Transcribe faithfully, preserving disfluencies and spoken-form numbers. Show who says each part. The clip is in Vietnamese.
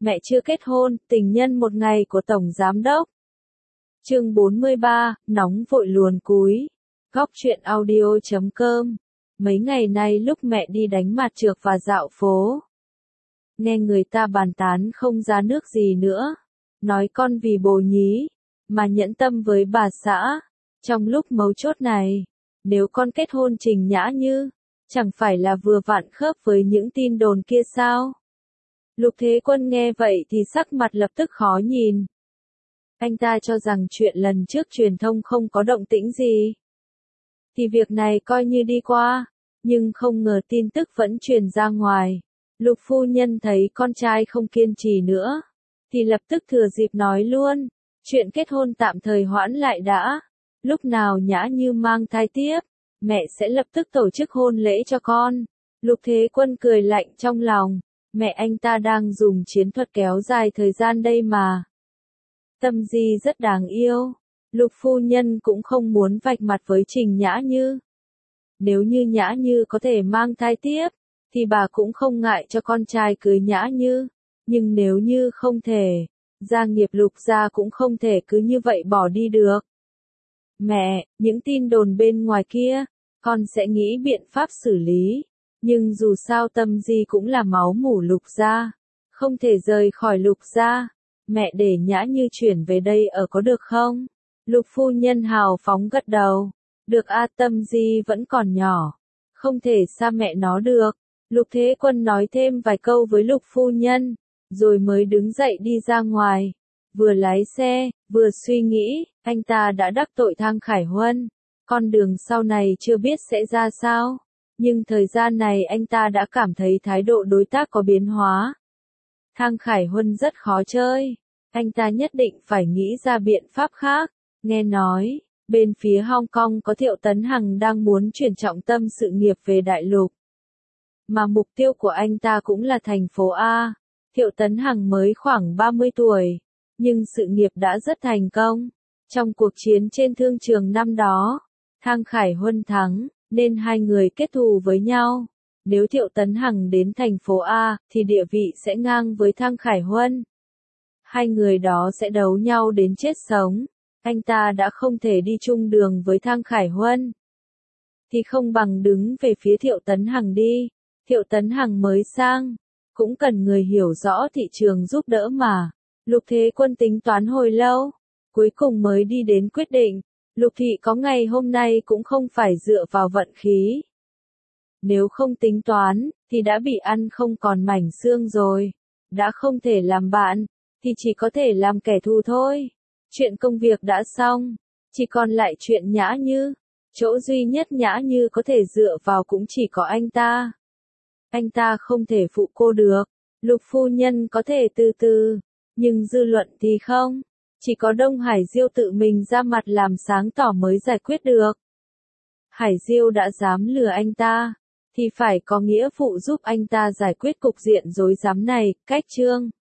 Speaker 1: mẹ chưa kết hôn, tình nhân một ngày của Tổng Giám đốc. Chương bốn mươi ba, nóng vội luồn cúi. Góc truyện audio chấm com. Mấy ngày nay lúc mẹ đi đánh mặt trược và dạo phố, nghe người ta bàn tán không ra nước gì nữa. Nói con vì bồ nhí, mà nhẫn tâm với bà xã. Trong lúc mấu chốt này, nếu con kết hôn Trình Nhã Như, chẳng phải là vừa vặn khớp với những tin đồn kia sao? Lục Thế Quân nghe vậy thì sắc mặt lập tức khó nhìn. Anh ta cho rằng chuyện lần trước truyền thông không có động tĩnh gì, thì việc này coi như đi qua, nhưng không ngờ tin tức vẫn truyền ra ngoài. Lục phu nhân thấy con trai không kiên trì nữa, thì lập tức thừa dịp nói luôn, chuyện kết hôn tạm thời hoãn lại đã. Lúc nào Nhã Như mang thai tiếp, mẹ sẽ lập tức tổ chức hôn lễ cho con. Lục Thế Quân cười lạnh trong lòng, mẹ anh ta đang dùng chiến thuật kéo dài thời gian đây mà. Tâm Di rất đáng yêu, Lục phu nhân cũng không muốn vạch mặt với Trình Nhã Như. Nếu như Nhã Như có thể mang thai tiếp, thì bà cũng không ngại cho con trai cưới Nhã Như. Nhưng nếu như không thể, gia nghiệp Lục gia cũng không thể cứ như vậy bỏ đi được. Mẹ, những tin đồn bên ngoài kia, con sẽ nghĩ biện pháp xử lý. Nhưng dù sao Tâm Di cũng là máu mủ Lục gia, không thể rời khỏi Lục gia. Mẹ để Nhã Như chuyển về đây ở có được không? Lục phu nhân hào phóng gật đầu. Được a, Tâm Di vẫn còn nhỏ, không thể xa mẹ nó được. Lục Thế Quân nói thêm vài câu với Lục phu nhân, rồi mới đứng dậy đi ra ngoài. Vừa lái xe, vừa suy nghĩ, anh ta đã đắc tội Thang Khải Huân. Con đường sau này chưa biết sẽ ra sao, nhưng thời gian này anh ta đã cảm thấy thái độ đối tác có biến hóa. Thang Khải Huân rất khó chơi, anh ta nhất định phải nghĩ ra biện pháp khác. Nghe nói, bên phía Hong Kong có Thiệu Tấn Hằng đang muốn chuyển trọng tâm sự nghiệp về đại lục. Mà mục tiêu của anh ta cũng là thành phố A. Thiệu Tấn Hằng mới khoảng ba mươi tuổi, nhưng sự nghiệp đã rất thành công. Trong cuộc chiến trên thương trường năm đó, Thang Khải Huân thắng, nên hai người kết thù với nhau. Nếu Thiệu Tấn Hằng đến thành phố A, thì địa vị sẽ ngang với Thang Khải Huân. Hai người đó sẽ đấu nhau đến chết sống. Anh ta đã không thể đi chung đường với Thang Khải Huân, thì không bằng đứng về phía Thiệu Tấn Hằng đi. Thiệu Tấn Hằng mới sang, cũng cần người hiểu rõ thị trường giúp đỡ mà. Lục Thế Quân tính toán hồi lâu, cuối cùng mới đi đến quyết định. Lục thị có ngày hôm nay cũng không phải dựa vào vận khí. Nếu không tính toán, thì đã bị ăn không còn mảnh xương rồi. Đã không thể làm bạn, thì chỉ có thể làm kẻ thù thôi. Chuyện công việc đã xong, chỉ còn lại chuyện Nhã Như. Chỗ duy nhất Nhã Như có thể dựa vào cũng chỉ có anh ta. Anh ta không thể phụ cô được. Lục phu nhân có thể từ từ, nhưng dư luận thì không. Chỉ có Đông Hải Diêu tự mình ra mặt làm sáng tỏ mới giải quyết được. Hải Diêu đã dám lừa anh ta, thì phải có nghĩa vụ giúp anh ta giải quyết cục diện rối rắm này. Cách chương